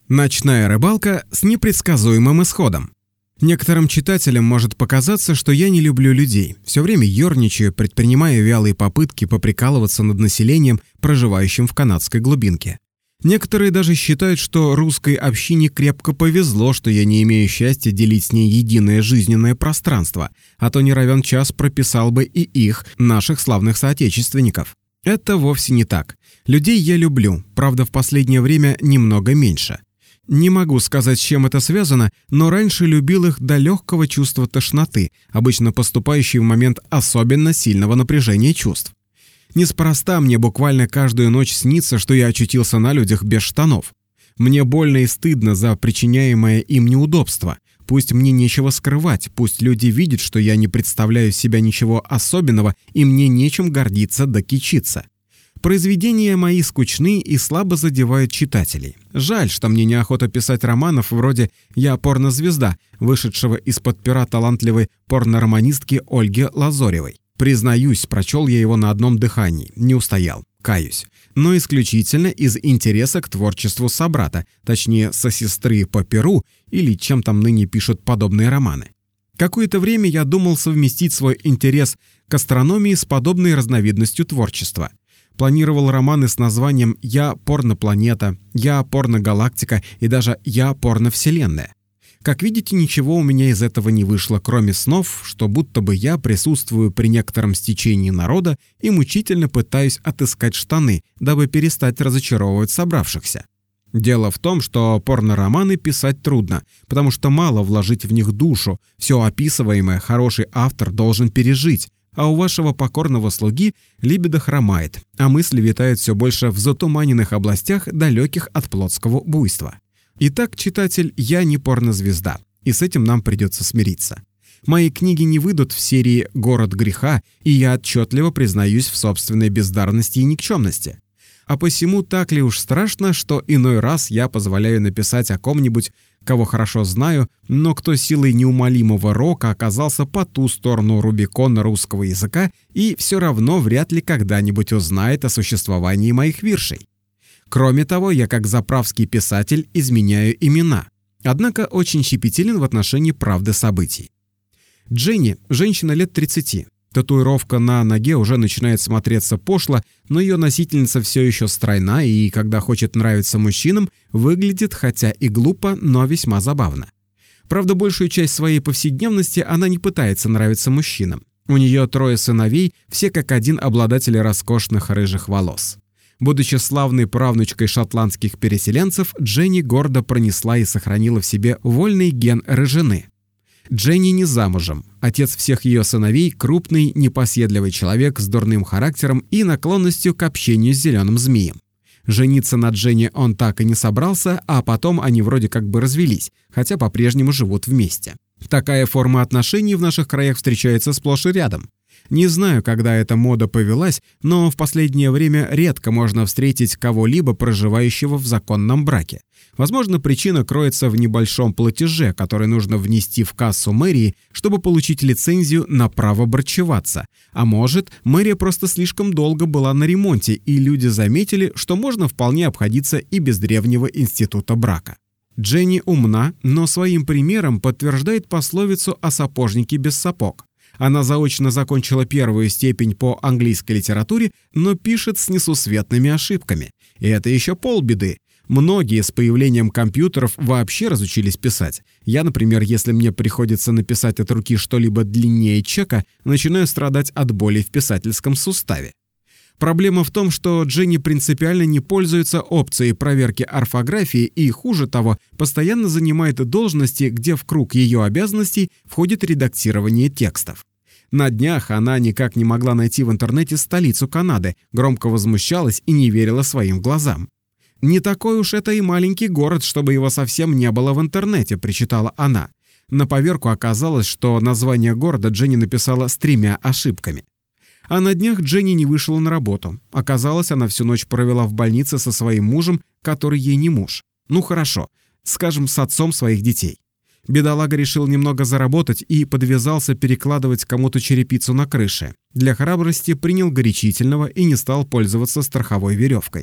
Ночная рыбалка с непредсказуемым исходом. Некоторым читателям может показаться, что я не люблю людей, все время ерничаю, предпринимая вялые попытки поприкалываться над населением, проживающим в канадской глубинке. Некоторые даже считают, что русской общине крепко повезло, что я не имею счастья делить с ней единое жизненное пространство, а то не равен час прописал бы и их, наших славных соотечественников. Это вовсе не так. Людей я люблю, правда, в последнее время немного меньше. Не могу сказать, с чем это связано, но раньше любил их до легкого чувства тошноты, обычно поступающей в момент особенно сильного напряжения чувств. Неспроста мне буквально каждую ночь снится, что я очутился на людях без штанов. Мне больно и стыдно за причиняемое им неудобство. Пусть мне нечего скрывать, пусть люди видят, что я не представляю из себя ничего особенного, и мне нечем гордиться да кичиться. Произведения мои скучны и слабо задевают читателей. Жаль, что мне неохота писать романов вроде «Я порнозвезда», вышедшего из-под пера талантливой порнороманистки Ольги Лазоревой. Признаюсь, прочел я его на одном дыхании, не устоял, каюсь. Но исключительно из интереса к творчеству собрата, точнее, сосестры по перу, или чем там ныне пишут подобные романы. Какое-то время я думал совместить свой интерес к астрономии с подобной разновидностью творчества. Планировал романы с названием «Я порнопланета», «Я порногалактика» и даже «Я порновселенная». Как видите, ничего у меня из этого не вышло, кроме снов, что будто бы я присутствую при некотором стечении народа и мучительно пытаюсь отыскать штаны, дабы перестать разочаровывать собравшихся. Дело в том, что порнороманы писать трудно, потому что мало вложить в них душу, все описываемое хороший автор должен пережить, а у вашего покорного слуги либидо хромает, а мысли витают все больше в затуманенных областях, далеких от плотского буйства. Итак, читатель, я не порнозвезда, и с этим нам придется смириться. Мои книги не выйдут в серии «Город греха», и я отчетливо признаюсь в собственной бездарности и никчемности. А посему так ли уж страшно, что иной раз я позволяю написать о ком-нибудь, кого хорошо знаю, но кто силой неумолимого рока оказался по ту сторону Рубикона русского языка и все равно вряд ли когда-нибудь узнает о существовании моих виршей. Кроме того, я как заправский писатель изменяю имена, однако очень щепетилен в отношении правды событий. Дженни – женщина лет 30. Татуировка на ноге уже начинает смотреться пошло, но ее носительница все еще стройна и, когда хочет нравиться мужчинам, выглядит хотя и глупо, но весьма забавно. Правда, большую часть своей повседневности она не пытается нравиться мужчинам. У нее 3 сыновей, все как один обладатели роскошных рыжих волос. Будучи славной правнучкой шотландских переселенцев, Дженни гордо пронесла и сохранила в себе вольный ген рыжины. Дженни не замужем. Отец всех ее сыновей – крупный, непоседливый человек с дурным характером и наклонностью к общению с зеленым змеем. Жениться на Дженни он так и не собрался, а потом они вроде как бы развелись, хотя по-прежнему живут вместе. Такая форма отношений в наших краях встречается сплошь и рядом. Не знаю, когда эта мода повелась, но в последнее время редко можно встретить кого-либо, проживающего в законном браке. Возможно, причина кроется в небольшом платеже, который нужно внести в кассу мэрии, чтобы получить лицензию на право брачеваться. А может, мэрия просто слишком долго была на ремонте, и люди заметили, что можно вполне обходиться и без древнего института брака. Дженни умна, но своим примером подтверждает пословицу о сапожнике без сапог. Она заочно закончила 1-ю степень по английской литературе, но пишет с несусветными ошибками. И это еще полбеды. Многие с появлением компьютеров вообще разучились писать. Я, например, если мне приходится написать от руки что-либо длиннее чека, начинаю страдать от боли в писательском суставе. Проблема в том, что Дженни принципиально не пользуется опцией проверки орфографии и, хуже того, постоянно занимает должности, где в круг ее обязанностей входит редактирование текстов. На днях она никак не могла найти в интернете столицу Канады, громко возмущалась и не верила своим глазам. «Не такой уж это и маленький город, чтобы его совсем не было в интернете», — причитала она. На поверку оказалось, что название города Дженни написала с 3 ошибками. А на днях Дженни не вышла на работу. Оказалось, она всю ночь провела в больнице со своим мужем, который ей не муж. Ну хорошо, скажем, с отцом своих детей. Бедолага решил немного заработать и подвязался перекладывать кому-то черепицу на крыше. Для храбрости принял горячительного и не стал пользоваться страховой веревкой.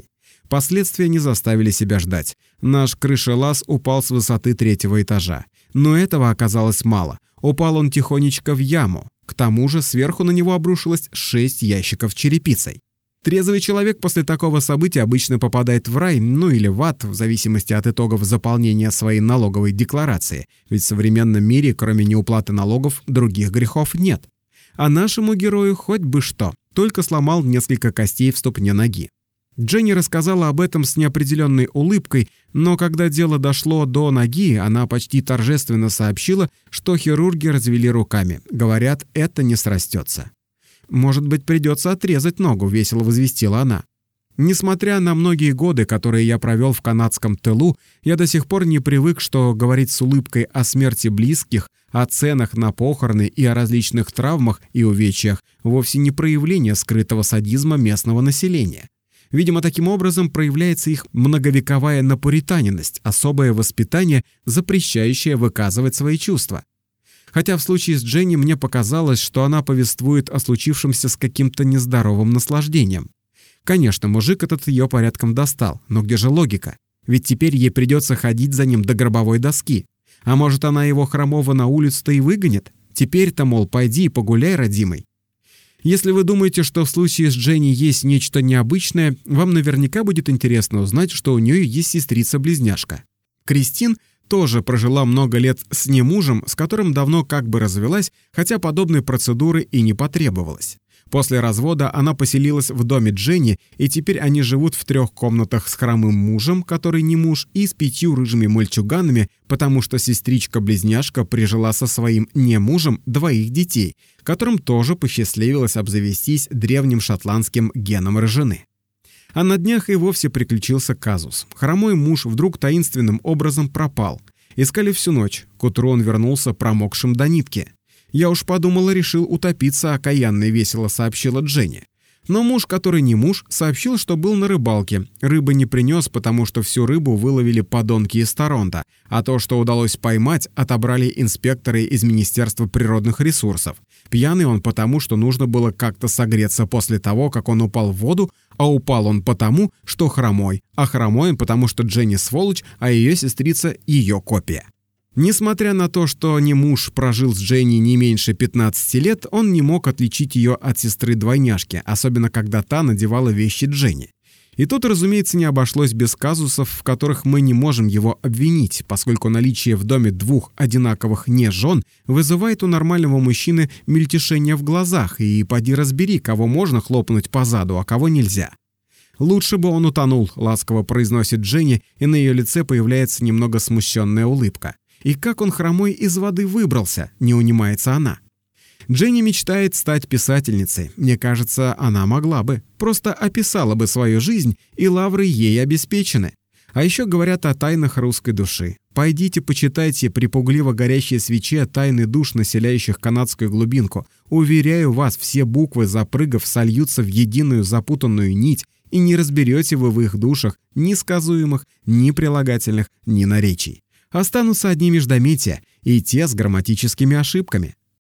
Последствия не заставили себя ждать. Наш крышелаз упал с высоты 3-го этажа. Но этого оказалось мало. Упал он тихонечко в яму. К тому же сверху на него обрушилось 6 ящиков с черепицей. Трезвый человек после такого события обычно попадает в рай, ну или в ад, в зависимости от итогов заполнения своей налоговой декларации. Ведь в современном мире, кроме неуплаты налогов, других грехов нет. А нашему герою хоть бы что, только сломал несколько костей в ступне ноги. Дженни рассказала об этом с неопределенной улыбкой, но когда дело дошло до ноги, она почти торжественно сообщила, что хирурги развели руками. Говорят, это не срастется. «Может быть, придется отрезать ногу», — весело возвестила она. Несмотря на многие годы, которые я провел в канадском тылу, я до сих пор не привык, что говорить с улыбкой о смерти близких, о ценах на похороны и о различных травмах и увечьях вовсе не проявление скрытого садизма местного населения. Видимо, таким образом проявляется их многовековая напуританенность, особое воспитание, запрещающее выказывать свои чувства. Хотя в случае с Дженни мне показалось, что она повествует о случившемся с каким-то нездоровым наслаждением. Конечно, мужик этот ее порядком достал, но где же логика? Ведь теперь ей придется ходить за ним до гробовой доски. А может, она его хромого на улицу-то и выгонит? Теперь-то, мол, пойди и погуляй, родимый. Если вы думаете, что в случае с Дженни есть нечто необычное, вам наверняка будет интересно узнать, что у нее есть сестрица-близняшка. Кристин тоже прожила много лет с немужем, с которым давно как бы развелась, хотя подобной процедуры и не потребовалось. После развода она поселилась в доме Дженни, и теперь они живут в 3 комнатах с хромым мужем, который не муж, и с 5 рыжими мальчуганами, потому что сестричка-близняшка прижила со своим не мужем 2 детей, которым тоже посчастливилось обзавестись древним шотландским геном рыжины. А на днях и вовсе приключился казус. Хромой муж вдруг таинственным образом пропал. Искали всю ночь. К утру он вернулся промокшим до нитки. «Я уж подумала, решил утопиться», — окаянно и весело сообщила Дженни. Но муж, который не муж, сообщил, что был на рыбалке. Рыбы не принес, потому что всю рыбу выловили подонки из Торонто, а то, что удалось поймать, отобрали инспекторы из Министерства природных ресурсов. Пьяный он потому, что нужно было как-то согреться после того, как он упал в воду, а упал он потому, что хромой, а хромой он потому, что Дженни сволочь, а ее сестрица — ее копия. Несмотря на то, что не муж прожил с Дженни не меньше 15 лет, он не мог отличить ее от сестры-двойняшки, особенно когда та надевала вещи Дженни. И тут, разумеется, не обошлось без казусов, в которых мы не можем его обвинить, поскольку наличие в доме 2 одинаковых не-жен вызывает у нормального мужчины мельтешение в глазах, и поди разбери, кого можно хлопнуть по заду, а кого нельзя. «Лучше бы он утонул», — ласково произносит Дженни, и на ее лице появляется немного смущенная улыбка. «И как он хромой из воды выбрался?» — не унимается она. Дженни мечтает стать писательницей. Мне кажется, она могла бы. Просто описала бы свою жизнь, и лавры ей обеспечены. А еще говорят о тайнах русской души. Пойдите почитайте при пугливо горящей свече тайны душ, населяющих канадскую глубинку. Уверяю вас, все буквы, запрыгав, сольются в единую запутанную нить, и не разберете вы в их душах ни сказуемых, ни прилагательных, ни наречий. Останутся одни междометия, и те с грамматическими ошибками.